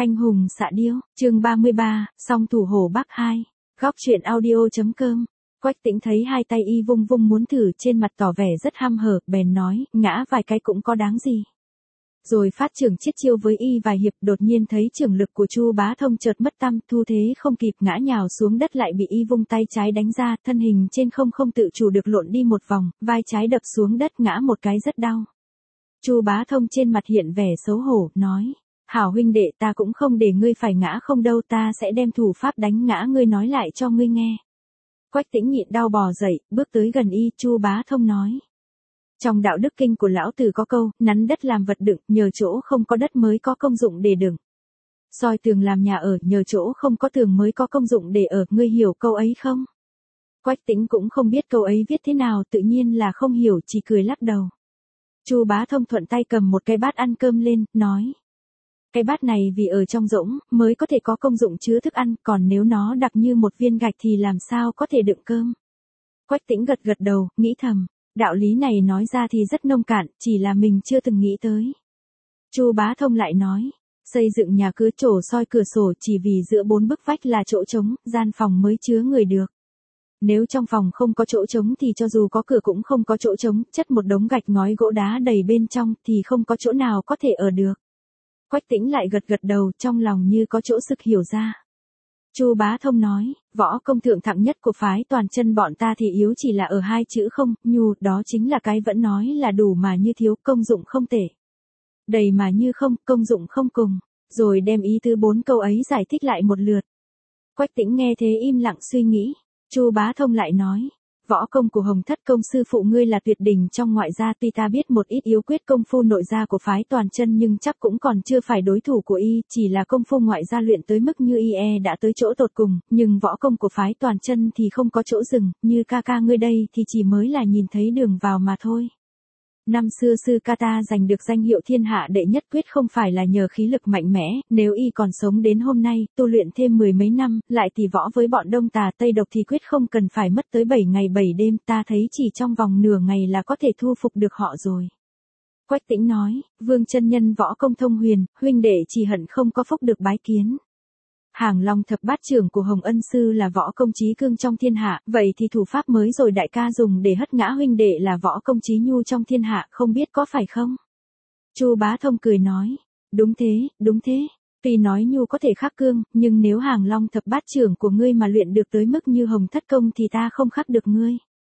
Anh hùng xạ điêu, chương 33, song thủ hổ Bắc 2. Góc truyện audio.com. Quách Tĩnh thấy hai tay y vung vung muốn thử trên mặt tỏ vẻ rất ham hở, bèn nói, ngã vài cái cũng có đáng gì. Rồi phát trưởng chiết chiêu với y vài hiệp, đột nhiên thấy trưởng lực của Chu Bá Thông chợt mất tăm, thu thế không kịp, ngã nhào xuống đất, lại bị y vung tay trái đánh ra, thân hình trên không tự chủ được lộn đi một vòng, vai trái đập xuống đất, ngã một cái rất đau. Chu Bá Thông trên mặt hiện vẻ xấu hổ, nói: "Hảo huynh đệ, ta cũng không để ngươi phải ngã không đâu, ta sẽ đem thủ pháp đánh ngã ngươi nói lại cho ngươi nghe." Quách Tĩnh nhịn đau bò dậy, bước tới gần y, Chu Bá Thông nói: "Trong đạo đức kinh của lão tử có câu, nắn đất làm vật đựng, nhờ chỗ không có đất mới có công dụng để đựng. Soi tường làm nhà ở, nhờ chỗ không có tường mới có công dụng để ở, ngươi hiểu câu ấy không?" Quách Tĩnh cũng không biết câu ấy viết thế nào, tự nhiên là không hiểu, chỉ cười lắc đầu. Chu Bá Thông thuận tay cầm một cái bát ăn cơm lên, nói: "Cái bát này vì ở trong rỗng, mới có thể có công dụng chứa thức ăn, còn nếu nó đặc như một viên gạch thì làm sao có thể đựng cơm." Quách Tĩnh gật gật đầu, nghĩ thầm, đạo lý này nói ra thì rất nông cạn, chỉ là mình chưa từng nghĩ tới. Chu Bá Thông lại nói: "Xây dựng nhà cứ trổ soi cửa sổ chỉ vì giữa bốn bức vách là chỗ trống, gian phòng mới chứa người được. Nếu trong phòng không có chỗ trống thì cho dù có cửa cũng không có chỗ trống, chất một đống gạch ngói gỗ đá đầy bên trong thì không có chỗ nào có thể ở được." Quách Tĩnh lại gật gật đầu, trong lòng như có chỗ sực hiểu ra. Chu Bá Thông nói: "Võ công thượng thặng nhất của phái Toàn Chân bọn ta thì yếu chỉ là ở hai chữ không, nhu, đó chính là cái vẫn nói là đủ mà như thiếu, công dụng không tể. Đầy mà như không, công dụng không cùng." Rồi đem ý tứ 4 câu ấy giải thích lại một lượt. Quách Tĩnh nghe thế im lặng suy nghĩ. Chu Bá Thông lại nói: "Võ công của Hồng Thất công sư phụ ngươi là tuyệt đỉnh trong ngoại gia, tuy ta biết một ít yếu quyết công phu nội gia của phái Toàn Chân nhưng chắc cũng còn chưa phải đối thủ của y, chỉ là công phu ngoại gia luyện tới mức như y đã tới chỗ tột cùng, nhưng võ công của phái Toàn Chân thì không có chỗ dừng, như ca ca ngươi đây thì chỉ mới là nhìn thấy đường vào mà thôi. Năm xưa sư ca ta giành được danh hiệu thiên hạ đệ nhất quyết không phải là nhờ khí lực mạnh mẽ, nếu y còn sống đến hôm nay, tu luyện thêm 10 mấy năm, lại tỷ võ với bọn Đông Tà Tây Độc thì quyết không cần phải mất tới 7 ngày 7 đêm, ta thấy chỉ trong vòng nửa ngày là có thể thu phục được họ rồi." Quách Tĩnh nói: "Vương chân nhân võ công thông huyền, huynh đệ chỉ hận không có phúc được bái kiến. Hàng Long thập bát trưởng của Hồng Ân sư là võ công chí cương trong thiên hạ, vậy thì thủ pháp mới rồi đại ca dùng để hất ngã huynh đệ là võ công chí nhu trong thiên hạ, không biết có phải không?" Chu Bá Thông cười nói: "Đúng thế, đúng thế. Tuy nói nhu có thể khắc cương, nhưng nếu Hàng Long thập bát trưởng của ngươi mà luyện được tới mức như Hồng Thất công thì ta không khắc được ngươi.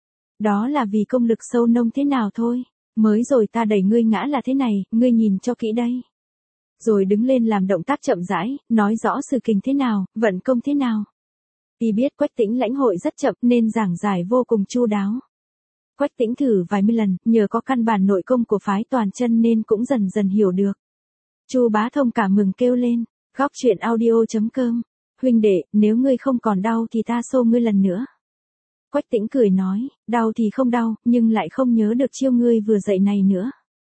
Đó là vì công lực sâu nông thế nào thôi. Mới rồi ta đẩy ngươi ngã là thế này, ngươi nhìn cho kỹ đây." Rồi đứng lên làm động tác chậm rãi, nói rõ sự kình thế nào, vận công thế nào. Y biết Quách Tĩnh lãnh hội rất chậm nên giảng giải vô cùng chu đáo. Quách Tĩnh thử vài mươi lần, nhờ có căn bản nội công của phái Toàn Chân nên cũng dần dần hiểu được. Chu Bá Thông cảm mừng kêu lên: "Góc truyện audio.com, huynh đệ, nếu ngươi không còn đau thì ta xô ngươi lần nữa." Quách Tĩnh cười nói: "Đau thì không đau, nhưng lại không nhớ được chiêu ngươi vừa dạy này nữa."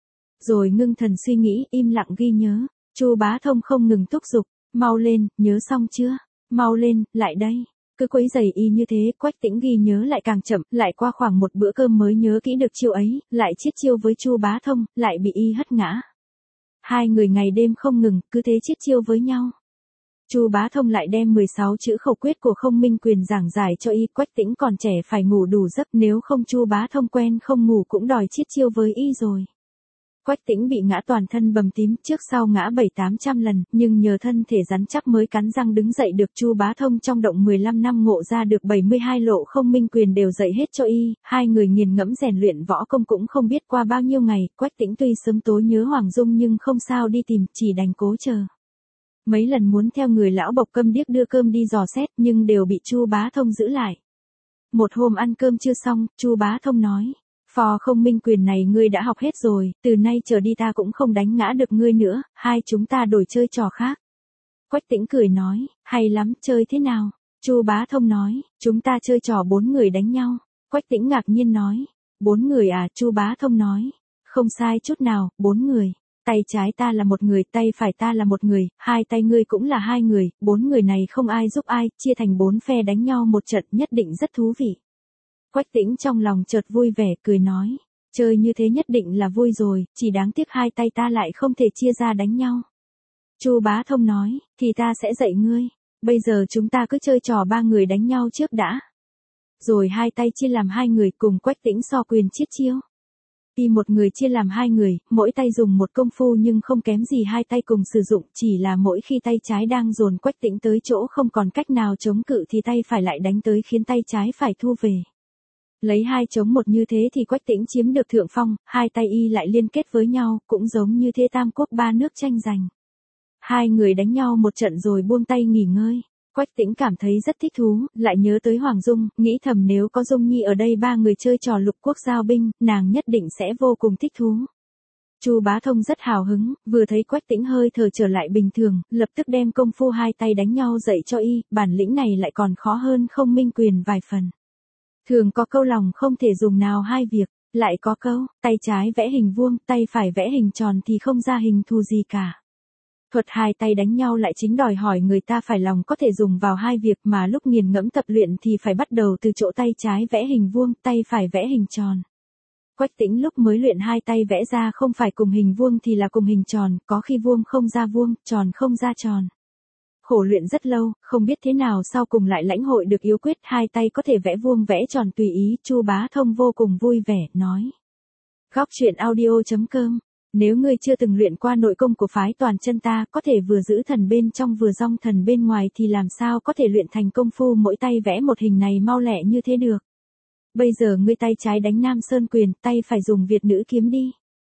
Rồi ngưng thần suy nghĩ, im lặng ghi nhớ. Chu Bá Thông không ngừng thúc giục: "Mau lên, nhớ xong chưa? Mau lên, lại đây." Cứ quấy giày y như thế, Quách Tĩnh ghi nhớ lại càng chậm, lại qua khoảng một bữa cơm mới nhớ kỹ được chiêu ấy, lại chiết chiêu với Chu Bá Thông, lại bị y hất ngã. Hai người ngày đêm không ngừng, cứ thế chiết chiêu với nhau. Chu Bá Thông lại đem 16 chữ khẩu quyết của Không Minh Quyền giảng giải cho y, Quách Tĩnh còn trẻ phải ngủ đủ giấc, nếu không Chu Bá Thông quen không ngủ cũng đòi chiết chiêu với y rồi. Quách Tĩnh bị ngã toàn thân bầm tím, trước sau ngã 700-800 lần, nhưng nhờ thân thể rắn chắc mới cắn răng đứng dậy được. Chu Bá Thông trong động 15 năm ngộ ra được 72 lộ Không Minh Quyền đều dạy hết cho y, hai người nghiền ngẫm rèn luyện võ công cũng không biết qua bao nhiêu ngày, Quách Tĩnh tuy sớm tối nhớ Hoàng Dung nhưng không sao đi tìm, chỉ đành cố chờ. Mấy lần muốn theo người lão bộc câm điếc đưa cơm đi dò xét nhưng đều bị Chu Bá Thông giữ lại. Một hôm ăn cơm chưa xong, Chu Bá Thông nói: "Phò Không Minh Quyền này ngươi đã học hết rồi, từ nay trở đi ta cũng không đánh ngã được ngươi nữa, hai chúng ta đổi chơi trò khác." Quách Tĩnh cười nói: "Hay lắm, chơi thế nào?" Chu Bá Thông nói: "Chúng ta chơi trò 4 người đánh nhau." Quách Tĩnh ngạc nhiên nói: "4 người à?" Chu Bá Thông nói: "Không sai chút nào, 4 người. Tay trái ta là một người, tay phải ta là một người, hai tay ngươi cũng là 2 người, 4 người này không ai giúp ai, chia thành 4 phe đánh nhau một trận, nhất định rất thú vị." Quách Tĩnh trong lòng chợt vui vẻ, cười nói: "Chơi như thế nhất định là vui rồi, chỉ đáng tiếc hai tay ta lại không thể chia ra đánh nhau." Chu Bá Thông nói, thì ta sẽ dạy ngươi. Bây giờ chúng ta cứ chơi trò ba người đánh nhau trước đã. Rồi hai tay chia làm hai người cùng Quách Tĩnh so quyền chiết chiêu. Y một người chia làm hai người, mỗi tay dùng một công phu nhưng không kém gì hai tay cùng sử dụng, chỉ là mỗi khi tay trái đang dồn Quách Tĩnh tới chỗ không còn cách nào chống cự thì tay phải lại đánh tới khiến tay trái phải thu về. Lấy 2 chống 1 như thế thì Quách Tĩnh chiếm được thượng phong, hai tay y lại liên kết với nhau, cũng giống như thế tam quốc ba nước tranh giành. Hai người đánh nhau một trận rồi buông tay nghỉ ngơi. Quách Tĩnh cảm thấy rất thích thú, lại nhớ tới Hoàng Dung, nghĩ thầm nếu có Dung Nhi ở đây ba người chơi trò lục quốc giao binh, nàng nhất định sẽ vô cùng thích thú. Chu Bá Thông rất hào hứng, vừa thấy Quách Tĩnh hơi thở trở lại bình thường, lập tức đem công phu hai tay đánh nhau dạy cho y, bản lĩnh này lại còn khó hơn Không Minh Quyền vài phần. Thường có câu lòng không thể dùng nào hai việc, lại có câu, tay trái vẽ hình vuông, tay phải vẽ hình tròn thì không ra hình thù gì cả. Thuật hai tay đánh nhau lại chính đòi hỏi người ta phải lòng có thể dùng vào hai việc mà lúc nghiền ngẫm tập luyện thì phải bắt đầu từ chỗ tay trái vẽ hình vuông, tay phải vẽ hình tròn. Quách Tĩnh lúc mới luyện hai tay vẽ ra không phải cùng hình vuông thì là cùng hình tròn, có khi vuông không ra vuông, tròn không ra tròn. Khổ luyện rất lâu, không biết thế nào sau cùng lại lãnh hội được yếu quyết hai tay có thể vẽ vuông vẽ tròn tùy ý, Chu Bá Thông vô cùng vui vẻ, nói. Góc truyện audio.com. Nếu ngươi chưa từng luyện qua nội công của phái Toàn Chân ta, có thể vừa giữ thần bên trong vừa dong thần bên ngoài thì làm sao có thể luyện thành công phu mỗi tay vẽ một hình này mau lẹ như thế được. Bây giờ ngươi tay trái đánh Nam Sơn quyền, tay phải dùng Việt nữ kiếm đi.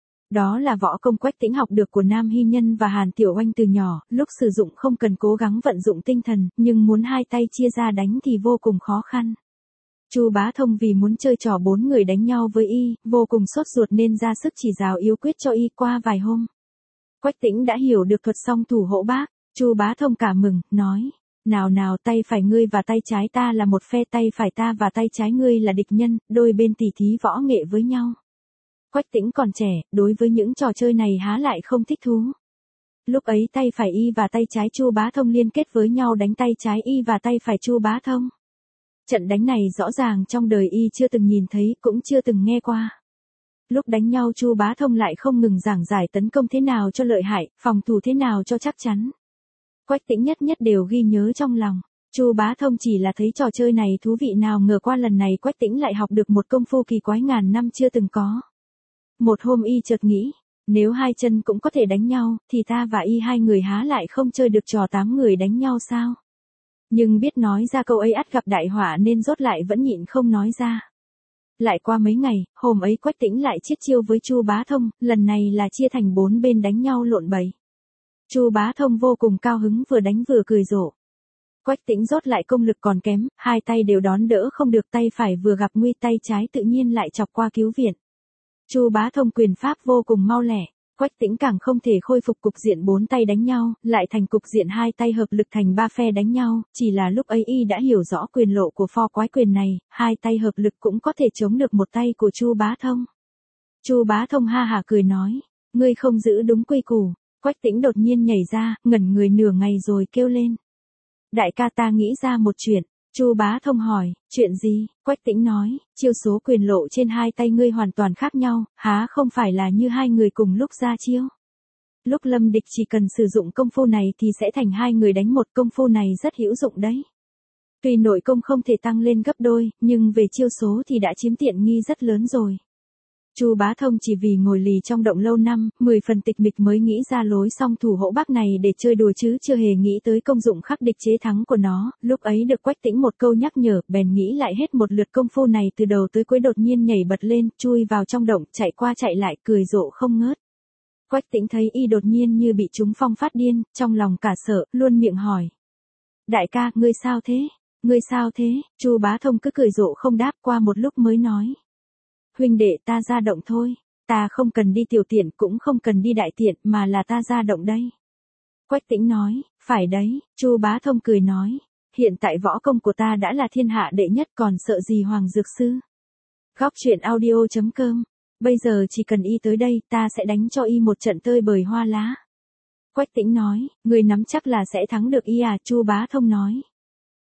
Đó là võ công Quách Tĩnh học được của Nam Hy Nhân và Hàn Tiểu Oanh từ nhỏ, lúc sử dụng không cần cố gắng vận dụng tinh thần, nhưng muốn hai tay chia ra đánh thì vô cùng khó khăn. Chu Bá Thông vì muốn chơi trò 4 người đánh nhau với y, vô cùng sốt ruột nên ra sức chỉ giáo yếu quyết cho y qua vài hôm. Quách Tĩnh đã hiểu được thuật song thủ hộ bác, Chu Bá Thông cả mừng, nói, nào tay phải ngươi và tay trái ta là một phe, tay phải ta và tay trái ngươi là địch nhân, đôi bên tỉ thí võ nghệ với nhau. Quách Tĩnh còn trẻ, đối với những trò chơi này há lại không thích thú. Lúc ấy tay phải y và tay trái Chu Bá Thông liên kết với nhau đánh tay trái y và tay phải Chu Bá Thông. Trận đánh này rõ ràng trong đời y chưa từng nhìn thấy, cũng chưa từng nghe qua. Lúc đánh nhau Chu Bá Thông lại không ngừng giảng giải tấn công thế nào cho lợi hại, phòng thủ thế nào cho chắc chắn. Quách Tĩnh nhất nhất đều ghi nhớ trong lòng. Chu Bá Thông chỉ là thấy trò chơi này thú vị nào ngờ qua lần này Quách Tĩnh lại học được một công phu kỳ quái ngàn năm chưa từng có. Một hôm y chợt nghĩ, nếu hai chân cũng có thể đánh nhau, thì ta và y hai người há lại không chơi được trò 8 người đánh nhau sao? Nhưng biết nói ra câu ấy ắt gặp đại họa nên rốt lại vẫn nhịn không nói ra. Lại qua mấy ngày, hôm ấy Quách Tĩnh lại chiết chiêu với Chu Bá Thông, lần này là chia thành 4 bên đánh nhau lộn bầy. Chu Bá Thông vô cùng cao hứng vừa đánh vừa cười rộ. Quách Tĩnh rốt lại công lực còn kém, hai tay đều đón đỡ không được, tay phải vừa gặp nguy tay trái tự nhiên lại chọc qua cứu viện. Chu Bá Thông quyền pháp vô cùng mau lẹ, Quách Tĩnh càng không thể khôi phục cục diện 4 tay đánh nhau, lại thành cục diện hai tay hợp lực thành 3 phe đánh nhau, chỉ là lúc ấy y đã hiểu rõ quyền lộ của pho quái quyền này, hai tay hợp lực cũng có thể chống được một tay của Chu Bá Thông. Chu Bá Thông ha hả cười nói, ngươi không giữ đúng quy củ. Quách Tĩnh đột nhiên nhảy ra, ngẩn người nửa ngày rồi kêu lên. Đại ca ta nghĩ ra một chuyện. Chu Bá Thông hỏi, chuyện gì? Quách Tĩnh nói, chiêu số quyền lộ trên hai tay ngươi hoàn toàn khác nhau, há không phải là như hai người cùng lúc ra chiêu. Lúc lâm địch chỉ cần sử dụng công phu này thì sẽ thành hai người đánh một, công phu này rất hữu dụng đấy. Tuy nội công không thể tăng lên gấp đôi, nhưng về chiêu số thì đã chiếm tiện nghi rất lớn rồi. Chu Bá Thông chỉ vì ngồi lì trong động lâu năm, 10 phần tịch mịch mới nghĩ ra lối song thủ hộ bác này để chơi đùa chứ chưa hề nghĩ tới công dụng khắc địch chế thắng của nó, lúc ấy được Quách Tĩnh một câu nhắc nhở, bèn nghĩ lại hết một lượt công phu này từ đầu tới cuối, đột nhiên nhảy bật lên, chui vào trong động, chạy qua chạy lại, cười rộ không ngớt. Quách Tĩnh thấy y đột nhiên như bị trúng phong phát điên, trong lòng cả sợ, luôn miệng hỏi. Đại ca, ngươi sao thế? Ngươi sao thế? Chu Bá Thông cứ cười rộ không đáp, qua một lúc mới nói. Huynh đệ ta ra động thôi, ta không cần đi tiểu tiện cũng không cần đi đại tiện mà là ta ra động đây. Quách Tĩnh nói, phải đấy, Chu Bá Thông cười nói, hiện tại võ công của ta đã là thiên hạ đệ nhất còn sợ gì Hoàng Dược Sư. Góc truyện audio.com, bây giờ chỉ cần y tới đây ta sẽ đánh cho y một trận tơi bời hoa lá. Quách Tĩnh nói, người nắm chắc là sẽ thắng được y à? Chu Bá Thông nói.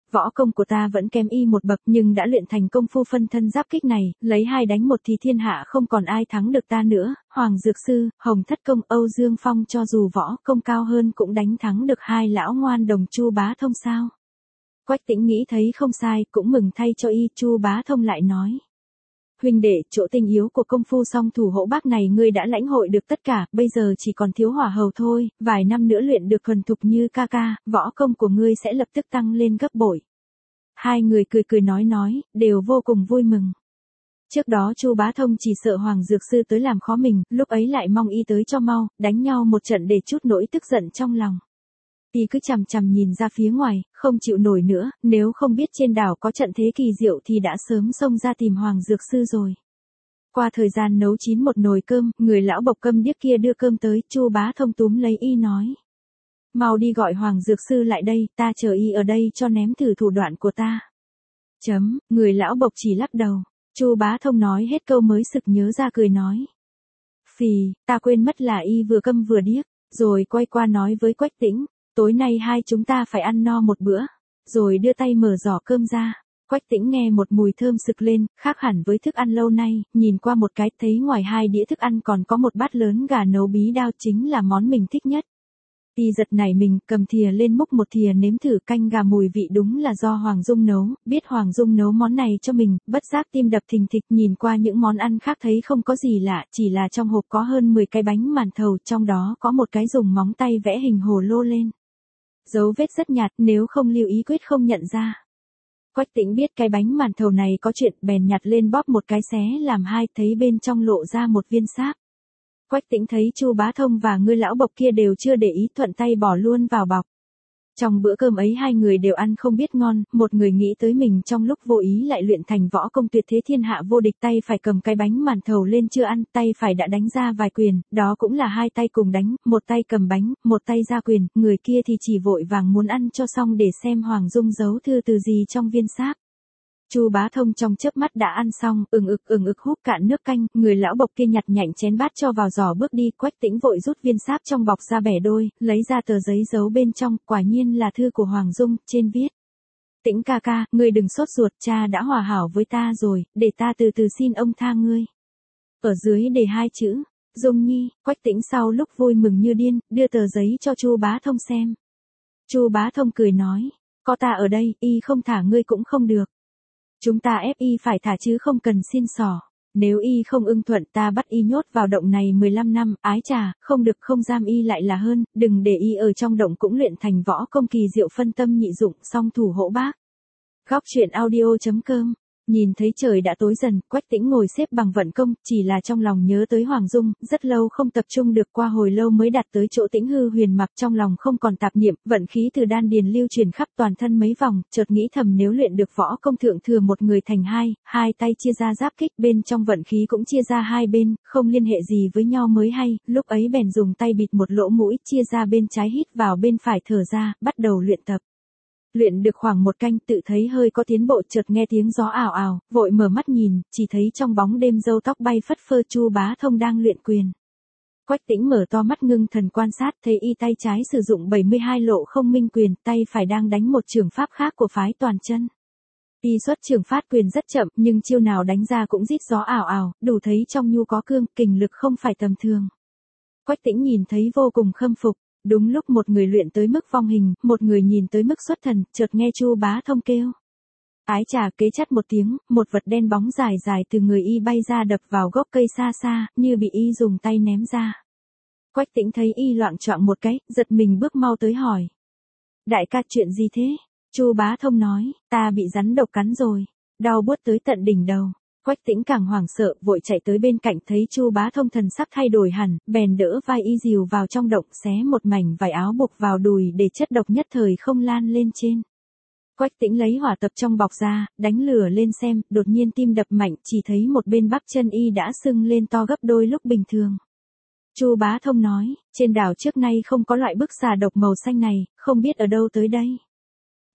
Võ công của ta vẫn kém y một bậc nhưng đã luyện thành công phu phân thân giáp kích này, lấy 2 đánh 1 thì thiên hạ không còn ai thắng được ta nữa. Hoàng Dược Sư, Hồng Thất Công, Âu Dương Phong cho dù võ công cao hơn cũng đánh thắng được 2 lão ngoan đồng Chu Bá Thông sao? Quách Tĩnh nghĩ thấy không sai, cũng mừng thay cho y. Chu Bá Thông lại nói: huynh đệ, chỗ tinh yếu của công phu song thủ hỗ bác này ngươi đã lãnh hội được tất cả, bây giờ chỉ còn thiếu hỏa hầu thôi, vài năm nữa luyện được thuần thục như ca ca, võ công của ngươi sẽ lập tức tăng lên gấp bội. Hai người cười cười nói, đều vô cùng vui mừng. Trước đó Chu Bá Thông chỉ sợ Hoàng Dược Sư tới làm khó mình, lúc ấy lại mong y tới cho mau, đánh nhau một trận để chút nỗi tức giận trong lòng. Y cứ chằm chằm nhìn ra phía ngoài, không chịu nổi nữa, nếu không biết trên đảo có trận thế kỳ diệu thì đã sớm xông ra tìm Hoàng Dược Sư rồi. Qua thời gian nấu chín một nồi cơm, người lão bộc câm điếc kia đưa cơm tới, Chu Bá Thông túm lấy y nói: mau đi gọi Hoàng Dược Sư lại đây, ta chờ y ở đây cho ném thử thủ đoạn của ta. Người lão bộc chỉ lắc đầu. Chu Bá Thông nói hết câu mới sực nhớ ra cười nói: phì, ta quên mất là y vừa câm vừa điếc, rồi quay qua nói với Quách Tĩnh: tối nay hai chúng ta phải ăn no một bữa, rồi đưa tay mở giỏ cơm ra. Quách Tĩnh nghe một mùi thơm sực lên, khác hẳn với thức ăn lâu nay, nhìn qua một cái thấy ngoài 2 đĩa thức ăn còn có một bát lớn gà nấu bí đao, chính là món mình thích nhất. Y giật nảy mình, cầm thìa lên múc một thìa nếm thử. Canh gà mùi vị đúng là do Hoàng Dung nấu, biết Hoàng Dung nấu món này cho mình, bất giác tim đập thình thịch. Nhìn qua những món ăn khác thấy không có gì lạ, chỉ là trong hộp có hơn 10 cái bánh màn thầu, trong đó có một cái dùng móng tay vẽ hình hồ lô lên. Dấu vết rất nhạt, nếu không lưu ý quyết không nhận ra. Quách Tĩnh biết cái bánh màn thầu này có chuyện, bèn nhặt lên bóp một cái xé làm 2, thấy bên trong lộ ra một viên sáp. Quách Tĩnh thấy Chu Bá Thông và người lão bộc kia đều chưa để ý, thuận tay bỏ luôn vào bọc. Trong bữa cơm ấy 2 người đều ăn không biết ngon, một người nghĩ tới mình trong lúc vô ý lại luyện thành võ công tuyệt thế thiên hạ vô địch, tay phải cầm cái bánh màn thầu lên chưa ăn, tay phải đã đánh ra vài quyền, đó cũng là 2 tay cùng đánh, một tay cầm bánh, một tay ra quyền, người kia thì chỉ vội vàng muốn ăn cho xong để xem Hoàng Dung giấu thư từ gì trong viên sáp. Chu Bá Thông trong chớp mắt đã ăn xong, ừng ực húp cạn nước canh, người lão bộc kia nhặt nhạnh chén bát cho vào giỏ bước đi. Quách Tĩnh vội rút viên sáp trong bọc ra bẻ đôi, lấy ra tờ giấy giấu bên trong, quả nhiên là thư của Hoàng Dung, trên viết: Tĩnh ca ca, ngươi đừng sốt ruột, cha đã hòa hảo với ta rồi, để ta từ từ xin ông tha ngươi. Ở dưới đề 2 chữ: Dung Nhi. Quách Tĩnh sau lúc vui mừng như điên, đưa tờ giấy cho Chu Bá Thông xem. Chu Bá Thông cười nói: có ta ở đây, y không thả ngươi cũng không được. Chúng ta ép y phải thả chứ không cần xin xỏ. Nếu y không ưng thuận ta bắt y nhốt vào động này 15 năm, ái chà, không được không giam y lại là hơn, đừng để y ở trong động cũng luyện thành võ công kỳ diệu phân tâm nhị dụng, song thủ hỗ bác. Góc truyện audio.com. Nhìn thấy trời đã tối dần, Quách Tĩnh ngồi xếp bằng vận công, chỉ là trong lòng nhớ tới Hoàng Dung, rất lâu không tập trung được, qua hồi lâu mới đạt tới chỗ Tĩnh hư huyền mặc, trong lòng không còn tạp niệm, vận khí từ đan điền lưu truyền khắp toàn thân mấy vòng, chợt nghĩ thầm nếu luyện được võ công thượng thừa một người thành 2 tay chia ra giáp kích, bên trong vận khí cũng chia ra 2 bên, không liên hệ gì với nhau mới hay, lúc ấy bèn dùng tay bịt một lỗ mũi, chia ra bên trái hít vào bên phải thở ra, bắt đầu luyện tập. Luyện được khoảng 1 canh, tự thấy hơi có tiến bộ, chợt nghe tiếng gió ào ào, vội mở mắt nhìn, chỉ thấy trong bóng đêm râu tóc bay phất phơ Chu Bá Thông đang luyện quyền. Quách Tĩnh mở to mắt ngưng thần quan sát, thấy y tay trái sử dụng 72 lộ không minh quyền, tay phải đang đánh một trường pháp khác của phái Toàn Chân. Y xuất trường phát quyền rất chậm, nhưng chiêu nào đánh ra cũng rít gió ào ào, đủ thấy trong nhu có cương, kình lực không phải tầm thường. Quách Tĩnh nhìn thấy vô cùng khâm phục. Đúng lúc một người luyện tới mức vong hình, một người nhìn tới mức xuất thần, chợt nghe Chu Bá Thông kêu: ái chà, kế chắt một tiếng, một vật đen bóng dài dài từ người y bay ra đập vào gốc cây xa xa, như bị y dùng tay ném ra. Quách Tĩnh thấy y loạng choạng một cái, giật mình bước mau tới hỏi: đại ca, chuyện gì thế? Chu Bá Thông nói: ta bị rắn độc cắn rồi, đau buốt tới tận đỉnh đầu. Quách Tĩnh càng hoảng sợ, vội chạy tới bên cạnh, thấy Chu Bá Thông thần sắc thay đổi hẳn, bèn đỡ vai y dìu vào trong động, xé một mảnh vải áo buộc vào đùi để chất độc nhất thời không lan lên trên. Quách Tĩnh lấy hỏa tập trong bọc ra, đánh lửa lên xem, đột nhiên tim đập mạnh, chỉ thấy một bên bắp chân y đã sưng lên to gấp đôi lúc bình thường. Chu Bá Thông nói: trên đảo trước nay không có loại bức xà độc màu xanh này, không biết ở đâu tới đây.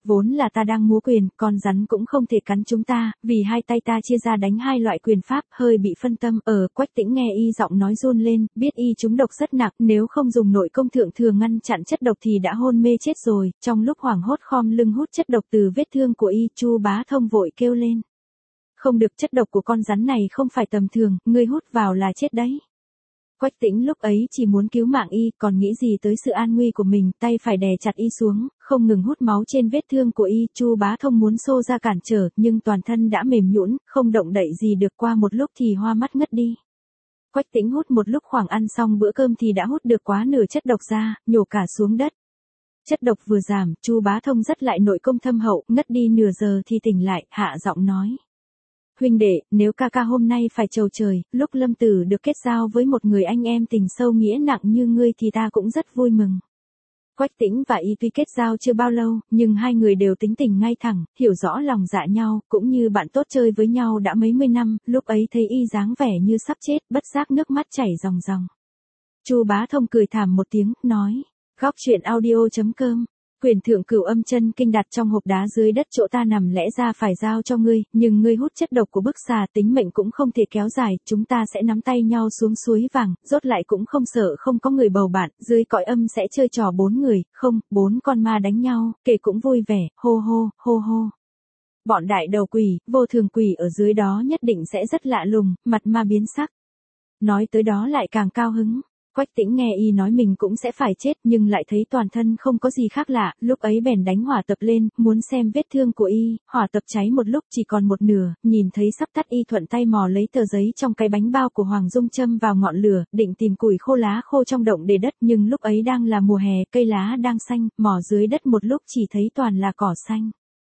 Vốn là ta đang múa quyền, con rắn cũng không thể cắn chúng ta, vì hai tay ta chia ra đánh hai loại quyền pháp, hơi bị phân tâm. Quách Tĩnh nghe y giọng nói run lên, biết y trúng độc rất nặng, nếu không dùng nội công thượng thừa ngăn chặn chất độc thì đã hôn mê chết rồi. Trong lúc hoảng hốt khom lưng hút chất độc từ vết thương của y, Chu Bá Thông vội kêu lên. Không được, chất độc của con rắn này không phải tầm thường, ngươi hút vào là chết đấy. Quách Tĩnh lúc ấy chỉ muốn cứu mạng y, còn nghĩ gì tới sự an nguy của mình, tay phải đè chặt y xuống, không ngừng hút máu trên vết thương của y. Chu Bá Thông muốn xô ra cản trở, nhưng toàn thân đã mềm nhũn, không động đậy gì được, qua một lúc thì hoa mắt ngất đi. Quách Tĩnh hút một lúc khoảng ăn xong bữa cơm thì đã hút được quá nửa chất độc ra, nhổ cả xuống đất. Chất độc vừa giảm, Chu Bá Thông dắt lại nội công thâm hậu, ngất đi nửa giờ thì tỉnh lại, hạ giọng nói. Huynh đệ, nếu ca ca hôm nay phải chầu trời, lúc Lâm Tử được kết giao với một người anh em tình sâu nghĩa nặng như ngươi thì ta cũng rất vui mừng. Quách Tĩnh và y tuy kết giao chưa bao lâu, nhưng hai người đều tính tình ngay thẳng, hiểu rõ lòng dạ nhau, cũng như bạn tốt chơi với nhau đã mấy mươi năm, lúc ấy thấy y dáng vẻ như sắp chết, bất giác nước mắt chảy ròng ròng. Chu Bá Thông cười thảm một tiếng, nói, Góc truyện audio.com. Quyền thượng Cửu Âm Chân Kinh đặt trong hộp đá dưới đất chỗ ta nằm, lẽ ra phải giao cho ngươi, nhưng ngươi hút chất độc của bức xà, tính mệnh cũng không thể kéo dài, chúng ta sẽ nắm tay nhau xuống suối vàng, rốt lại cũng không sợ không có người bầu bạn, dưới cõi âm sẽ chơi trò 4 người, không, 4 con ma đánh nhau, kể cũng vui vẻ, hô hô, hô hô. Bọn đại đầu quỷ, vô thường quỷ ở dưới đó nhất định sẽ rất lạ lùng, mặt ma biến sắc. Nói tới đó lại càng cao hứng. Quách Tĩnh nghe y nói mình cũng sẽ phải chết, nhưng lại thấy toàn thân không có gì khác lạ, lúc ấy bèn đánh hỏa tập lên, muốn xem vết thương của y. Hỏa tập cháy một lúc chỉ còn một nửa, nhìn thấy sắp tắt y thuận tay mò lấy tờ giấy trong cái bánh bao của Hoàng Dung châm vào ngọn lửa, định tìm củi khô lá khô trong động để đất, nhưng lúc ấy đang là mùa hè, cây lá đang xanh, mò dưới đất một lúc chỉ thấy toàn là cỏ xanh.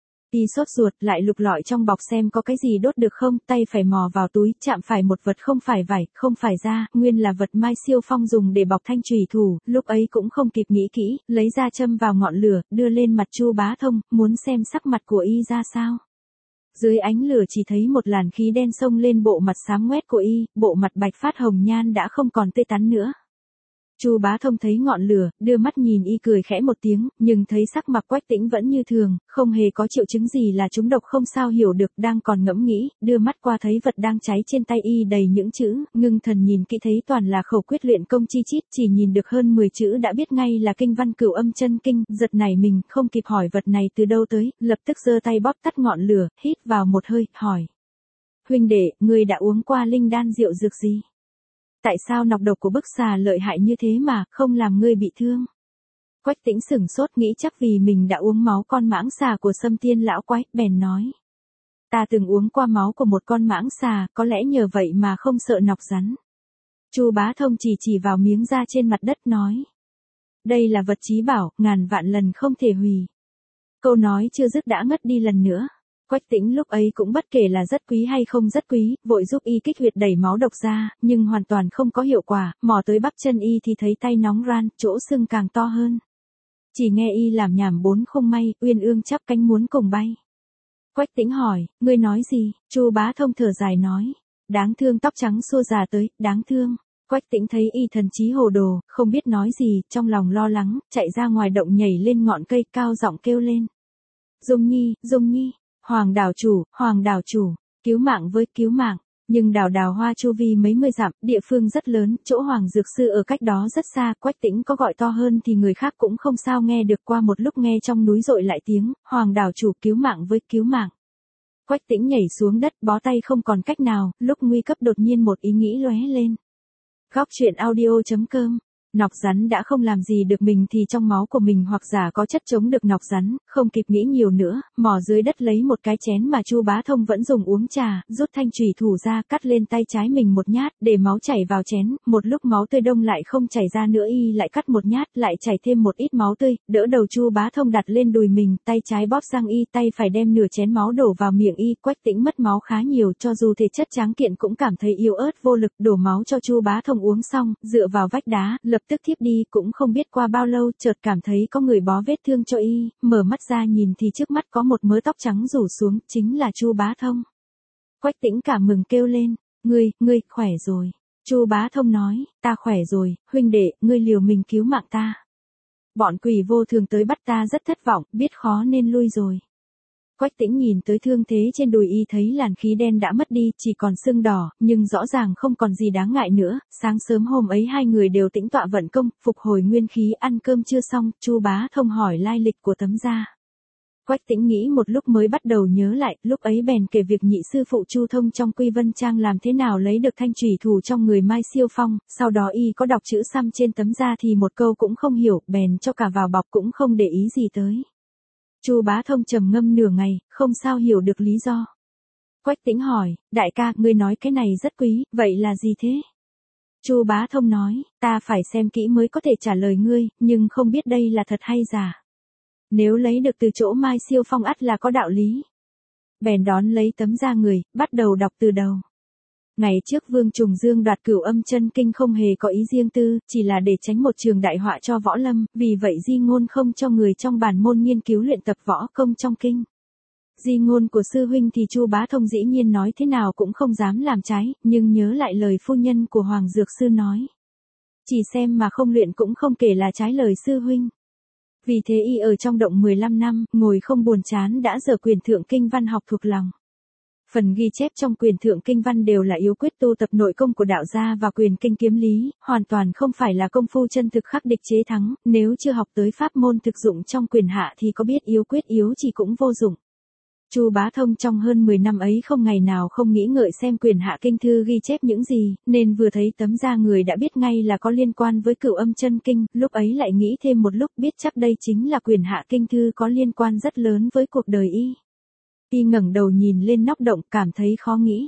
Y sốt ruột, lại lục lọi trong bọc xem có cái gì đốt được không, tay phải mò vào túi, chạm phải một vật không phải vải, không phải da, nguyên là vật Mai Siêu Phong dùng để bọc thanh chùy thủ, lúc ấy cũng không kịp nghĩ kỹ, lấy ra châm vào ngọn lửa, đưa lên mặt Chu Bá Thông, muốn xem sắc mặt của y ra sao. Dưới ánh lửa chỉ thấy một làn khí đen xông lên bộ mặt xám ngoét của y, bộ mặt bạch phát hồng nhan đã không còn tươi tắn nữa. Chu Bá Thông thấy ngọn lửa, đưa mắt nhìn y cười khẽ một tiếng, nhưng thấy sắc mặt Quách Tĩnh vẫn như thường, không hề có triệu chứng gì là trúng độc, không sao hiểu được, đang còn ngẫm nghĩ, đưa mắt qua thấy vật đang cháy trên tay y đầy những chữ, ngưng thần nhìn kỹ thấy toàn là khẩu quyết luyện công chi chít, chỉ nhìn được hơn 10 chữ đã biết ngay là kinh văn Cửu Âm Chân Kinh, giật nảy mình, không kịp hỏi vật này từ đâu tới, lập tức giơ tay bóp tắt ngọn lửa, hít vào một hơi, hỏi. Huynh đệ, ngươi đã uống qua linh đan rượu dược gì? Tại sao nọc độc của bức xà lợi hại như thế mà không làm ngươi bị thương? Quách Tĩnh sửng sốt, nghĩ chắc vì mình đã uống máu con mãng xà của Sâm Tiên lão quái, bèn nói. Ta từng uống qua máu của một con mãng xà, có lẽ nhờ vậy mà không sợ nọc rắn. Chu Bá Thông chỉ vào miếng da trên mặt đất nói. Đây là vật chí bảo, ngàn vạn lần không thể hủy. Câu nói chưa dứt đã ngất đi lần nữa. Quách Tĩnh lúc ấy cũng bất kể là rất quý hay không rất quý, vội giúp y kích huyệt đẩy máu độc ra, nhưng hoàn toàn không có hiệu quả, mò tới bắp chân y thì thấy tay nóng ran, chỗ sưng càng to hơn. Chỉ nghe y làm nhảm 4 không may, uyên ương chắp cánh muốn cùng bay. Quách Tĩnh hỏi, ngươi nói gì? Chu Bá Thông thở dài nói, đáng thương, tóc trắng xua già tới, đáng thương. Quách Tĩnh thấy y thần trí hồ đồ, không biết nói gì, trong lòng lo lắng, chạy ra ngoài động nhảy lên ngọn cây, cao giọng kêu lên. Dung Nhi, Dung Nhi. Hoàng đảo chủ, cứu mạng với cứu mạng, nhưng đảo hoa chu vi mấy mươi dặm, địa phương rất lớn, chỗ Hoàng Dược Sư ở cách đó rất xa, Quách Tĩnh có gọi to hơn thì người khác cũng không sao nghe được, qua một lúc nghe trong núi dội lại tiếng, Hoàng đảo chủ cứu mạng với cứu mạng. Quách Tĩnh nhảy xuống đất, bó tay không còn cách nào, lúc nguy cấp đột nhiên một ý nghĩ lóe lên. Góc truyện audio.com. Nọc rắn đã không làm gì được mình thì trong máu của mình hoặc giả có chất chống được nọc rắn, không kịp nghĩ nhiều nữa, mò dưới đất lấy một cái chén mà Chu Bá Thông vẫn dùng uống trà, rút thanh chùy thủ ra, cắt lên tay trái mình một nhát, để máu chảy vào chén, một lúc máu tươi đông lại không chảy ra nữa y lại cắt một nhát, lại chảy thêm một ít máu tươi, đỡ đầu Chu Bá Thông đặt lên đùi mình, tay trái bóp răng y, tay phải đem nửa chén máu đổ vào miệng y. Quách Tĩnh mất máu khá nhiều, cho dù thể chất tráng kiện cũng cảm thấy yếu ớt vô lực, đổ máu cho Chu Bá Thông uống xong, dựa vào vách đá, lập tức thiếp đi, cũng không biết qua bao lâu, chợt cảm thấy có người bó vết thương cho y, mở mắt ra nhìn thì trước mắt có một mớ tóc trắng rủ xuống, chính là Chu Bá Thông. Quách Tĩnh cảm mừng kêu lên, ngươi, khỏe rồi. Chu Bá Thông nói, ta khỏe rồi, huynh đệ, ngươi liều mình cứu mạng ta. Bọn quỷ vô thường tới bắt ta rất thất vọng, biết khó nên lui rồi. Quách Tĩnh nhìn tới thương thế trên đùi y thấy làn khí đen đã mất đi, chỉ còn sưng đỏ, nhưng rõ ràng không còn gì đáng ngại nữa. Sáng sớm hôm ấy hai người đều tĩnh tọa vận công, phục hồi nguyên khí. Ăn cơm chưa xong, Chu Bá Thông hỏi lai lịch của Tấm gia. Quách Tĩnh nghĩ một lúc mới bắt đầu nhớ lại, lúc ấy bèn kể việc nhị sư phụ Chu Thông trong Quy Vân Trang làm thế nào lấy được thanh chủy thủ trong người Mai Siêu Phong, sau đó y có đọc chữ xăm trên tấm da thì một câu cũng không hiểu, bèn cho cả vào bọc cũng không để ý gì tới. Chu Bá Thông trầm ngâm nửa ngày, không sao hiểu được lý do. Quách Tĩnh hỏi, đại ca, ngươi nói cái này rất quý, vậy là gì thế? Chu Bá Thông nói, ta phải xem kỹ mới có thể trả lời ngươi, nhưng không biết đây là thật hay giả. Nếu lấy được từ chỗ Mai Siêu Phong ắt là có đạo lý. Bèn đón lấy tấm da người, bắt đầu đọc từ đầu. Ngày trước Vương Trùng Dương đoạt Cửu Âm Chân Kinh không hề có ý riêng tư, chỉ là để tránh một trường đại họa cho võ lâm, vì vậy Di Ngôn không cho người trong bản môn nghiên cứu luyện tập võ công trong kinh. Di ngôn của sư huynh thì Chu Bá Thông dĩ nhiên nói thế nào cũng không dám làm trái, nhưng nhớ lại lời phu nhân của Hoàng Dược Sư nói. Chỉ xem mà không luyện cũng không kể là trái lời sư huynh. Vì thế y ở trong động 15 năm, ngồi không buồn chán đã dở quyền thượng kinh văn học thuộc lòng. Phần ghi chép trong quyền thượng kinh văn đều là yếu quyết tu tập nội công của đạo gia và quyền kinh kiếm lý, hoàn toàn không phải là công phu chân thực khắc địch chế thắng, nếu chưa học tới pháp môn thực dụng trong quyền hạ thì có biết yếu quyết yếu chỉ cũng vô dụng. Chu Bá Thông trong hơn 10 năm ấy không ngày nào không nghĩ ngợi xem quyền hạ kinh thư ghi chép những gì, nên vừa thấy tấm da người đã biết ngay là có liên quan với Cửu Âm Chân Kinh, lúc ấy lại nghĩ thêm một lúc biết chắc đây chính là quyền hạ kinh thư có liên quan rất lớn với cuộc đời y. Y ngẩng đầu nhìn lên nóc động cảm thấy khó nghĩ.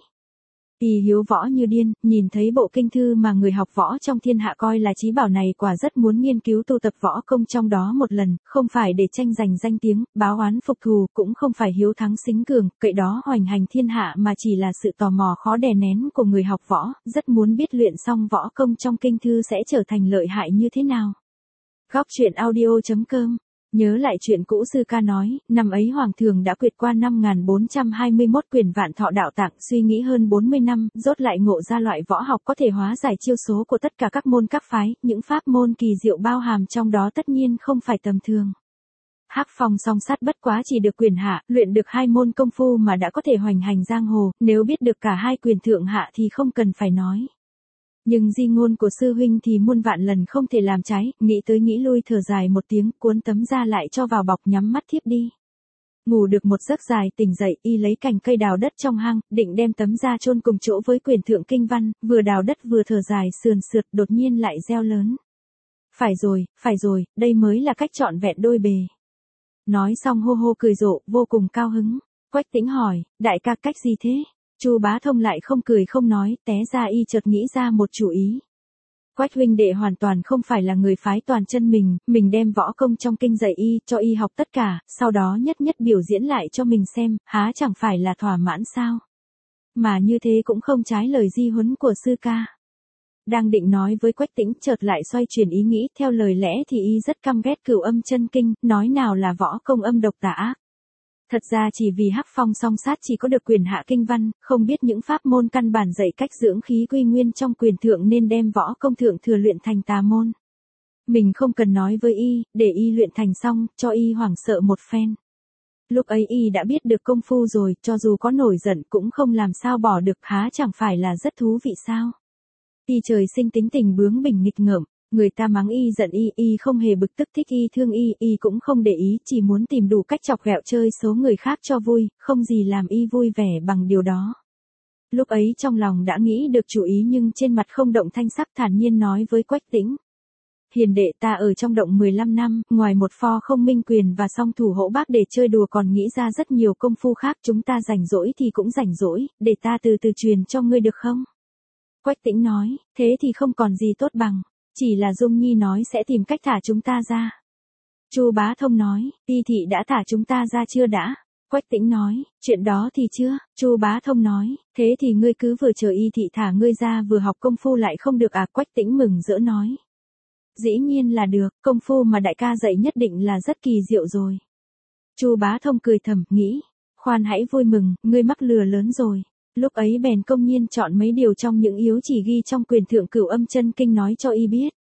Y hiếu võ như điên, nhìn thấy bộ kinh thư mà người học võ trong thiên hạ coi là chí bảo này quả rất muốn nghiên cứu tu tập võ công trong đó một lần, không phải để tranh giành danh tiếng, báo oán phục thù, cũng không phải hiếu thắng xính cường, cậy đó hoành hành thiên hạ mà chỉ là sự tò mò khó đè nén của người học võ, rất muốn biết luyện xong võ công trong kinh thư sẽ trở thành lợi hại như thế nào. Góc truyện audio.com. Nhớ lại chuyện cũ sư ca nói, năm ấy Hoàng thượng đã quyệt qua 5421 quyển Vạn Thọ Đạo Tạng, suy nghĩ hơn 40 năm, rốt lại ngộ ra loại võ học có thể hóa giải chiêu số của tất cả các môn các phái, những pháp môn kỳ diệu bao hàm trong đó tất nhiên không phải tầm thường. Hắc Phong song sát bất quá chỉ được quyền hạ, luyện được 2 môn công phu mà đã có thể hoành hành giang hồ, nếu biết được cả 2 quyền thượng hạ thì không cần phải nói. Nhưng di ngôn của sư huynh thì muôn vạn lần không thể làm trái, nghĩ tới nghĩ lui thở dài một tiếng, cuốn tấm da lại cho vào bọc nhắm mắt thiếp đi. Ngủ được một giấc dài tỉnh dậy y lấy cành cây đào đất trong hang, định đem tấm da chôn cùng chỗ với quyền thượng kinh văn, vừa đào đất vừa thở dài sườn sượt đột nhiên lại reo lớn. Phải rồi, đây mới là cách trọn vẹn đôi bề. Nói xong hô hô cười rộ, vô cùng cao hứng. Quách Tĩnh hỏi, đại ca cách gì thế? Chu Bá Thông lại không cười không nói, té ra y chợt nghĩ ra một chủ ý. Quách huynh đệ hoàn toàn không phải là người phái toàn chân mình đem võ công trong kinh dạy y, cho y học tất cả, sau đó nhất nhất biểu diễn lại cho mình xem, há chẳng phải là thỏa mãn sao? Mà như thế cũng không trái lời di huấn của sư ca. Đang định nói với Quách Tĩnh chợt lại xoay chuyển ý nghĩ, theo lời lẽ thì y rất căm ghét Cửu Âm Chân Kinh, nói nào là võ công âm độc tà ác. Thật ra chỉ vì Hắc Phong song sát chỉ có được quyền hạ kinh văn, không biết những pháp môn căn bản dạy cách dưỡng khí quy nguyên trong quyền thượng nên đem võ công thượng thừa luyện thành tà môn. Mình không cần nói với y, để y luyện thành xong, cho y hoảng sợ một phen. Lúc ấy y đã biết được công phu rồi, cho dù có nổi giận cũng không làm sao bỏ được, há chẳng phải là rất thú vị sao. Y trời sinh tính tình bướng bỉnh nghịch ngợm. Người ta mắng y giận y không hề bực tức, thích y thương y cũng không để ý, chỉ muốn tìm đủ cách chọc ghẹo chơi số người khác cho vui, không gì làm y vui vẻ bằng điều đó. Lúc ấy trong lòng đã nghĩ được chủ ý nhưng trên mặt không động thanh sắc, thản nhiên nói với Quách Tĩnh. Hiền đệ, ta ở trong động 15 năm, ngoài một pho không minh quyền và song thủ hỗ bác để chơi đùa còn nghĩ ra rất nhiều công phu khác, chúng ta rảnh rỗi thì cũng rảnh rỗi, để ta từ từ truyền cho ngươi được không? Quách Tĩnh nói, thế thì không còn gì tốt bằng. Chỉ là Dung Nhi nói sẽ tìm cách thả chúng ta ra. Chu Bá Thông nói, Y thị đã thả chúng ta ra chưa đã? Quách Tĩnh nói, chuyện đó thì chưa. Chu Bá Thông nói, thế thì ngươi cứ vừa chờ Y thị thả ngươi ra vừa học công phu lại không được à? Quách Tĩnh mừng rỡ nói. Dĩ nhiên là được, công phu mà đại ca dạy nhất định là rất kỳ diệu rồi. Chu Bá Thông cười thầm, nghĩ, khoan hãy vui mừng, ngươi mắc lừa lớn rồi. Lúc ấy bèn công nhiên chọn mấy điều trong những yếu chỉ ghi trong quyền thượng Cửu Âm Chân Kinh nói cho y biết.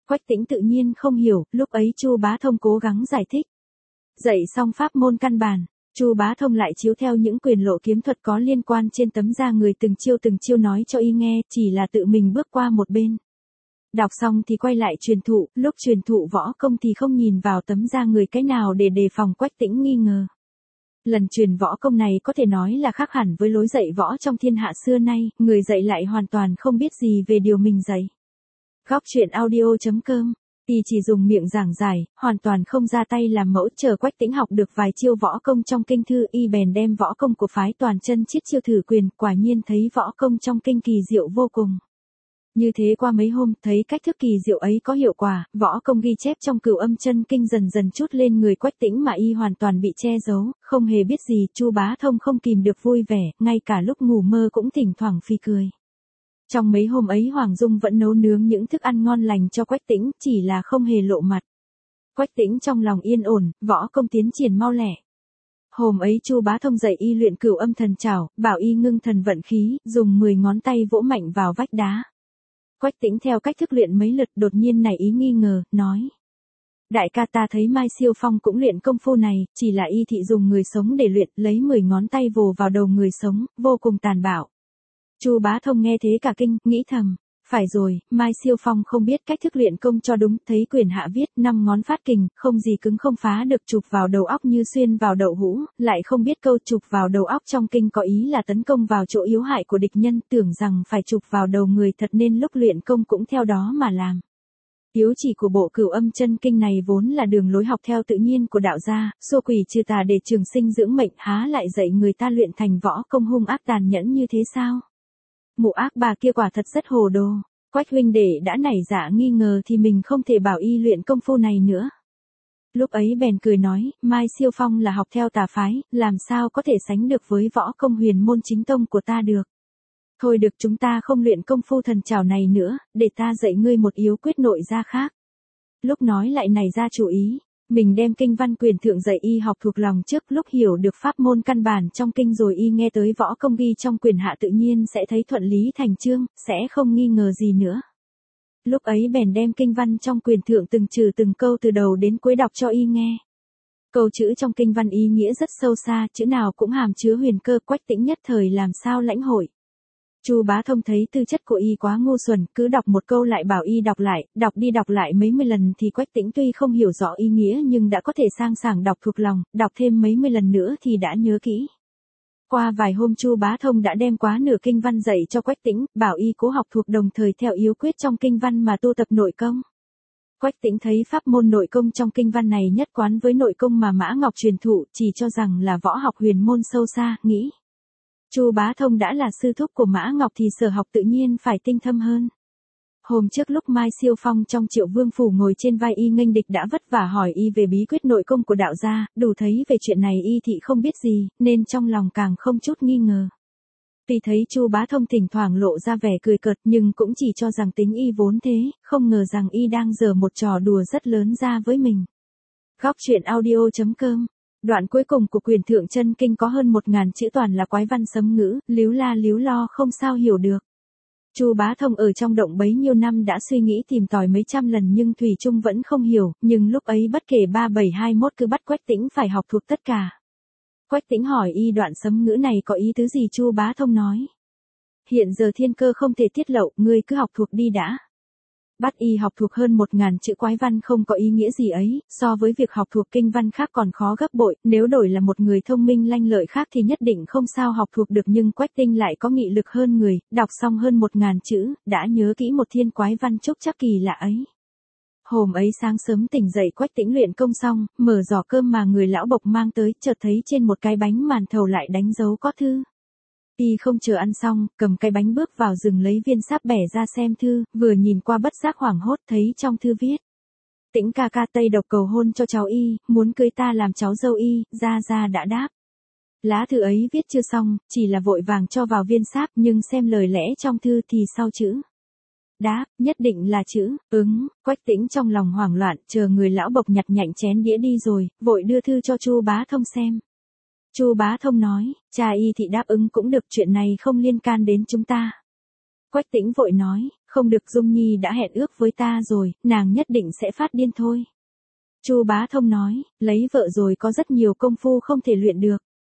Quách Tĩnh tự nhiên không hiểu, lúc ấy Chu Bá Thông cố gắng giải thích. Dạy xong pháp môn căn bản, Chu Bá Thông lại chiếu theo những quyền lộ kiếm thuật có liên quan trên tấm da người từng chiêu nói cho y nghe, chỉ là tự mình bước qua một bên. Đọc xong thì quay lại truyền thụ, lúc truyền thụ võ công thì không nhìn vào tấm da người cái nào để đề phòng Quách Tĩnh nghi ngờ. Lần truyền võ công này có thể nói là khác hẳn với lối dạy võ trong thiên hạ xưa nay, người dạy lại hoàn toàn không biết gì về điều mình dạy. Góc truyện audio.com, y chỉ dùng miệng giảng giải, hoàn toàn không ra tay làm mẫu. Chờ Quách Tĩnh học được vài chiêu võ công trong kinh thư, y bèn đem võ công của phái Toàn Chân chiết chiêu thử quyền, quả nhiên thấy võ công trong kinh kỳ diệu vô cùng. Như thế qua mấy hôm, thấy cách thức kỳ diệu ấy có hiệu quả, võ công ghi chép trong Cửu Âm Chân Kinh dần dần trút lên người Quách Tĩnh mà y hoàn toàn bị che giấu, không hề biết gì. Chu Bá Thông không kìm được vui vẻ, ngay cả lúc ngủ mơ cũng thỉnh thoảng phì cười. Trong mấy hôm ấy Hoàng Dung vẫn nấu nướng những thức ăn ngon lành cho Quách Tĩnh, chỉ là không hề lộ mặt. Quách Tĩnh trong lòng yên ổn, võ công tiến triển mau lẹ. Hôm ấy Chu Bá Thông dạy y luyện Cửu Âm Thần Trảo, bảo y ngưng thần vận khí, dùng 10 ngón tay vỗ mạnh vào vách đá. Quách Tĩnh theo cách thức luyện mấy lượt đột nhiên nảy ý nghi ngờ, nói. Đại ca, ta thấy Mai Siêu Phong cũng luyện công phu này, chỉ là y thị dùng người sống để luyện, lấy 10 ngón tay vồ vào đầu người sống, vô cùng tàn bạo. Chu Bá Thông nghe thế cả kinh, nghĩ thầm. Phải rồi, Mai Siêu Phong không biết cách thức luyện công cho đúng, thấy quyền hạ viết 5 ngón phát kình, không gì cứng không phá được, chụp vào đầu óc như xuyên vào đậu hũ, lại không biết câu chụp vào đầu óc trong kinh có ý là tấn công vào chỗ yếu hại của địch nhân, tưởng rằng phải chụp vào đầu người thật nên lúc luyện công cũng theo đó mà làm. Yếu chỉ của bộ Cửu Âm Chân Kinh này vốn là đường lối học theo tự nhiên của đạo gia, xua quỷ trừ tà để trường sinh dưỡng mệnh, há lại dạy người ta luyện thành võ công hung ác tàn nhẫn như thế sao? Mụ ác bà kia quả thật rất hồ đồ. Quách huynh đệ đã nảy dạ nghi ngờ thì mình không thể bảo y luyện công phu này nữa. Lúc ấy bèn cười nói, Mai Siêu Phong là học theo tà phái, làm sao có thể sánh được với võ công huyền môn chính tông của ta được. Thôi được, chúng ta không luyện công phu thần trảo này nữa, để ta dạy ngươi một yếu quyết nội gia khác. Lúc nói lại nảy ra chủ ý. Mình đem kinh văn quyền thượng dạy y học thuộc lòng trước, lúc hiểu được pháp môn căn bản trong kinh rồi y nghe tới võ công ghi trong quyền hạ tự nhiên sẽ thấy thuận lý thành chương, sẽ không nghi ngờ gì nữa. Lúc ấy bèn đem kinh văn trong quyền thượng từng chữ từng câu từ đầu đến cuối đọc cho y nghe. Câu chữ trong kinh văn ý nghĩa rất sâu xa, chữ nào cũng hàm chứa huyền cơ, Quách Tĩnh nhất thời làm sao lãnh hội. Chu Bá Thông thấy tư chất của y quá ngu xuẩn, cứ đọc một câu lại bảo y đọc lại, đọc đi đọc lại mấy mươi lần thì Quách Tĩnh tuy không hiểu rõ ý nghĩa nhưng đã có thể sang sảng đọc thuộc lòng, đọc thêm mấy mươi lần nữa thì đã nhớ kỹ. Qua vài hôm Chu Bá Thông đã đem quá nửa kinh văn dạy cho Quách Tĩnh, bảo y cố học thuộc đồng thời theo yếu quyết trong kinh văn mà tu tập nội công. Quách Tĩnh thấy pháp môn nội công trong kinh văn này nhất quán với nội công mà Mã Ngọc truyền thụ, chỉ cho rằng là võ học huyền môn sâu xa, nghĩ. Chu Bá Thông đã là sư thúc của Mã Ngọc thì sở học tự nhiên phải tinh thâm hơn. Hôm trước lúc Mai Siêu Phong trong Triệu Vương phủ ngồi trên vai y nghênh địch đã vất vả hỏi y về bí quyết nội công của đạo gia, đủ thấy về chuyện này y thị không biết gì, nên trong lòng càng không chút nghi ngờ. Tuy thấy Chu Bá Thông thỉnh thoảng lộ ra vẻ cười cợt nhưng cũng chỉ cho rằng tính y vốn thế, không ngờ rằng y đang giở một trò đùa rất lớn ra với mình. Góc truyện audio.com. Đoạn cuối cùng của quyền thượng chân kinh có hơn 1000 chữ toàn là quái văn sấm ngữ, líu la líu lo không sao hiểu được. Chu Bá Thông ở trong động bấy nhiêu năm đã suy nghĩ tìm tòi mấy trăm lần nhưng thủy chung vẫn không hiểu, nhưng lúc ấy bất kể 3721 cứ bắt Quách Tĩnh phải học thuộc tất cả. Quách Tĩnh hỏi y đoạn sấm ngữ này có ý tứ gì, Chu Bá Thông nói. Hiện giờ thiên cơ không thể tiết lộ, ngươi cứ học thuộc đi đã. Bắt y học thuộc hơn 1000 chữ quái văn không có ý nghĩa gì ấy, so với việc học thuộc kinh văn khác còn khó gấp bội, nếu đổi là một người thông minh lanh lợi khác thì nhất định không sao học thuộc được nhưng Quách Tĩnh lại có nghị lực hơn người, đọc xong hơn 1000 chữ, đã nhớ kỹ một thiên quái văn trúc chắc kỳ lạ ấy. Hôm ấy sáng sớm tỉnh dậy Quách Tĩnh luyện công xong, mở giỏ cơm mà người lão bộc mang tới, chợt thấy trên một cái bánh màn thầu lại đánh dấu có thư. Y không chờ ăn xong, cầm cái bánh bước vào rừng lấy viên sáp bẻ ra xem thư, vừa nhìn qua bất giác hoảng hốt thấy trong thư viết. Tĩnh ca ca Tây độc cầu hôn cho cháu y, muốn cưới ta làm cháu dâu y, gia đã đáp. Lá thư ấy viết chưa xong, chỉ là vội vàng cho vào viên sáp nhưng xem lời lẽ trong thư thì sau chữ đáp, nhất định là chữ ứng. Quách Tĩnh trong lòng hoảng loạn, chờ người lão bộc nhặt nhạnh chén đĩa đi rồi, vội đưa thư cho Chu Bá Thông xem. Chu Bá Thông nói, cha y thị đáp ứng cũng được, chuyện này không liên can đến chúng ta. Quách Tĩnh vội nói, không được, Dung Nhi đã hẹn ước với ta rồi, nàng nhất định sẽ phát điên thôi. Chu Bá Thông nói, lấy vợ rồi có rất nhiều công phu không thể luyện được.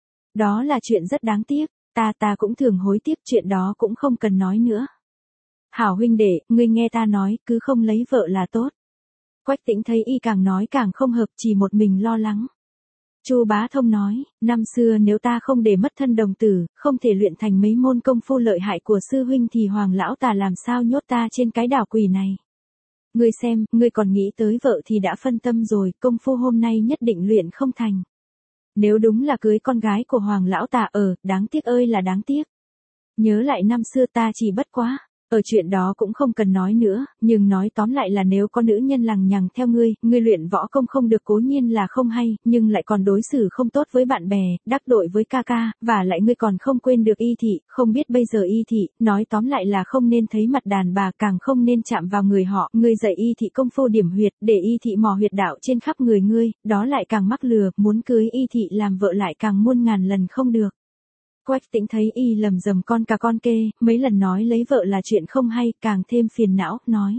Đó là chuyện rất đáng tiếc, ta cũng thường hối tiếc, chuyện đó cũng không cần nói nữa. Hảo huynh đệ, ngươi nghe ta nói, cứ không lấy vợ là tốt. Quách Tĩnh thấy y càng nói càng không hợp, chỉ một mình lo lắng. Chu Bá Thông nói, năm xưa nếu ta không để mất thân đồng tử, không thể luyện thành mấy môn công phu lợi hại của sư huynh thì Hoàng lão ta làm sao nhốt ta trên cái đảo quỷ này. Ngươi xem, ngươi còn nghĩ tới vợ thì đã phân tâm rồi, công phu hôm nay nhất định luyện không thành. Nếu đúng là cưới con gái của Hoàng lão ta, đáng tiếc ơi là đáng tiếc. Nhớ lại năm xưa ta chỉ bất quá. Ở chuyện đó cũng không cần nói nữa, nhưng nói tóm lại là nếu có nữ nhân lằng nhằng theo ngươi luyện võ công không được cố nhiên là không hay, nhưng lại còn đối xử không tốt với bạn bè, đắc tội với ca ca, và lại ngươi còn không quên được y thị, không biết bây giờ y thị, nói tóm lại là không nên thấy mặt đàn bà, càng không nên chạm vào người họ, ngươi dạy y thị công phu điểm huyệt, để y thị mò huyệt đạo trên khắp người ngươi, đó lại càng mắc lừa, muốn cưới y thị làm vợ lại càng muôn ngàn lần không được. Quách Tĩnh thấy y lầm rầm con cà con kê, mấy lần nói lấy vợ là chuyện không hay, càng thêm phiền não, nói.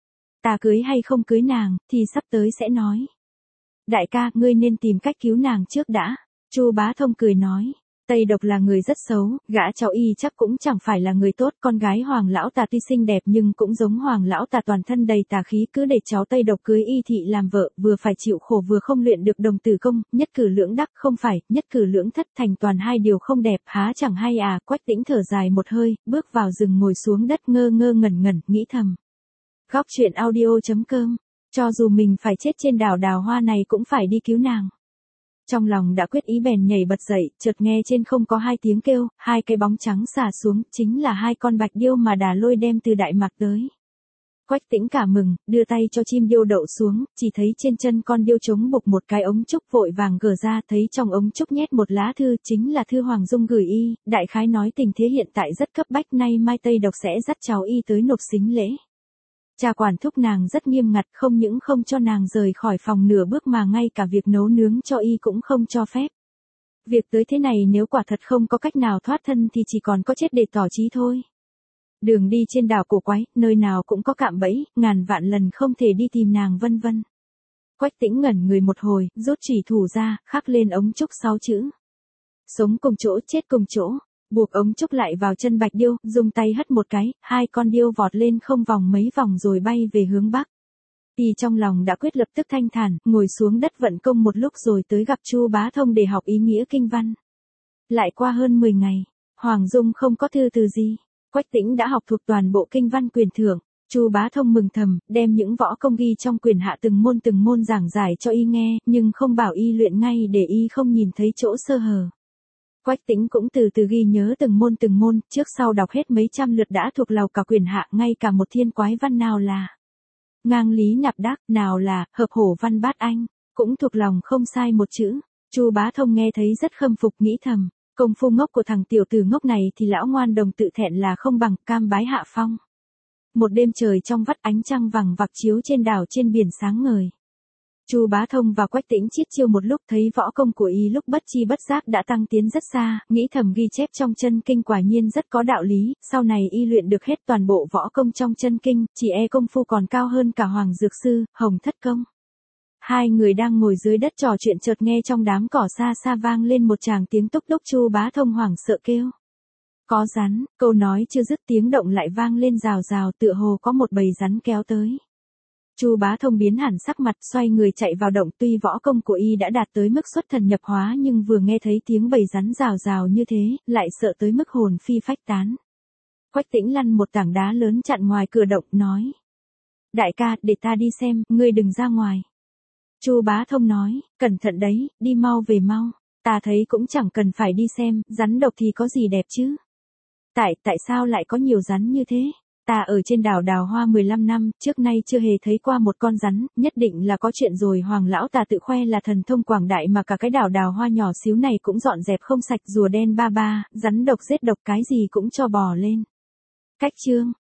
Ta cưới hay không cưới nàng, thì sắp tới sẽ nói. Đại ca, ngươi nên tìm cách cứu nàng trước đã. Chu Bá Thông cười nói. Tây Độc là người rất xấu, gã cháu y chắc cũng chẳng phải là người tốt, con gái Hoàng lão ta tuy xinh đẹp nhưng cũng giống Hoàng lão ta toàn thân đầy tà khí, cứ để cháu Tây Độc cưới y thị làm vợ, vừa phải chịu khổ vừa không luyện được đồng tử công, nhất cử lưỡng đắc, không phải, nhất cử lưỡng thất, thành toàn hai điều không đẹp, há chẳng hay à. Quách Tĩnh thở dài một hơi, bước vào rừng ngồi xuống đất ngơ ngơ ngẩn ngẩn, nghĩ thầm. Góc truyện audio.com, cho dù mình phải chết trên đảo Đào Hoa này cũng phải đi cứu nàng. Trong lòng đã quyết ý bèn nhảy bật dậy, chợt nghe trên không có hai tiếng kêu, hai cái bóng trắng xả xuống, chính là hai con bạch điêu mà Đà Lôi đem từ Đại Mạc tới. Quách Tĩnh cả mừng, đưa tay cho chim điêu đậu xuống, chỉ thấy trên chân con điêu trống buộc một cái ống trúc, vội vàng gỡ ra, thấy trong ống trúc nhét một lá thư, chính là thư Hoàng Dung gửi y, đại khái nói tình thế hiện tại rất cấp bách, nay mai Tây Độc sẽ dắt cháu y tới nộp sính lễ. Cha quản thúc nàng rất nghiêm ngặt, không những không cho nàng rời khỏi phòng nửa bước mà ngay cả việc nấu nướng cho y cũng không cho phép. Việc tới thế này nếu quả thật không có cách nào thoát thân thì chỉ còn có chết để tỏ trí thôi. Đường đi trên đảo cổ quái, nơi nào cũng có cạm bẫy, ngàn vạn lần không thể đi tìm nàng vân vân. Quách Tĩnh ngẩn người một hồi, rút chủy thủ ra, khắc lên ống trúc 6 chữ. Sống cùng chỗ, chết cùng chỗ. Buộc ống trúc lại vào chân bạch điêu, dùng tay hất một cái, hai con điêu vọt lên không vòng mấy vòng rồi bay về hướng bắc. Y trong lòng đã quyết lập tức thanh thản, ngồi xuống đất vận công một lúc rồi tới gặp Chu Bá Thông để học ý nghĩa kinh văn. Lại qua hơn 10 ngày, Hoàng Dung không có thư từ gì. Quách Tĩnh đã học thuộc toàn bộ kinh văn quyền thưởng. Chu Bá Thông mừng thầm, đem những võ công ghi trong quyền hạ từng môn giảng giải cho y nghe, nhưng không bảo y luyện ngay để y không nhìn thấy chỗ sơ hở. Quách Tĩnh cũng từ từ ghi nhớ từng môn, trước sau đọc hết mấy trăm lượt đã thuộc lầu cả quyền hạ, ngay cả một thiên quái văn nào là ngang lý nạp đắc, nào là hợp hổ văn bát anh, cũng thuộc lòng không sai một chữ. Chu Bá Thông nghe thấy rất khâm phục, nghĩ thầm, công phu ngốc của thằng tiểu tử ngốc này thì lão ngoan đồng tự thẹn là không bằng, cam bái hạ phong. Một đêm trời trong vắt, ánh trăng vằng vặc chiếu trên đảo trên biển sáng ngời. Chu Bá Thông và Quách Tĩnh chiết chiêu một lúc, thấy võ công của y lúc bất chi bất giác đã tăng tiến rất xa, nghĩ thầm ghi chép trong chân kinh quả nhiên rất có đạo lý, sau này y luyện được hết toàn bộ võ công trong chân kinh, chỉ công phu còn cao hơn cả Hoàng Dược Sư, Hồng Thất Công. Hai người đang ngồi dưới đất trò chuyện chợt nghe trong đám cỏ xa xa vang lên một tràng tiếng túc túc. Chu Bá Thông hoảng sợ kêu. Có rắn, câu nói chưa dứt tiếng động lại vang lên rào rào, tựa hồ có một bầy rắn kéo tới. Chu Bá Thông biến hẳn sắc mặt, xoay người chạy vào động, tuy võ công của y đã đạt tới mức xuất thần nhập hóa nhưng vừa nghe thấy tiếng bầy rắn rào rào như thế, lại sợ tới mức hồn phi phách tán. Quách Tĩnh lăn một tảng đá lớn chặn ngoài cửa động, nói. Đại ca, để ta đi xem, ngươi đừng ra ngoài. Chu Bá Thông nói, cẩn thận đấy, đi mau về mau, ta thấy cũng chẳng cần phải đi xem, rắn độc thì có gì đẹp chứ. Tại sao lại có nhiều rắn như thế? Ta ở trên đảo Đào Hoa 15 năm, trước nay chưa hề thấy qua một con rắn, nhất định là có chuyện rồi. Hoàng lão ta tự khoe là thần thông quảng đại mà cả cái đảo Đào Hoa nhỏ xíu này cũng dọn dẹp không sạch, rùa đen ba ba, rắn độc giết độc cái gì cũng cho bò lên. Cách chương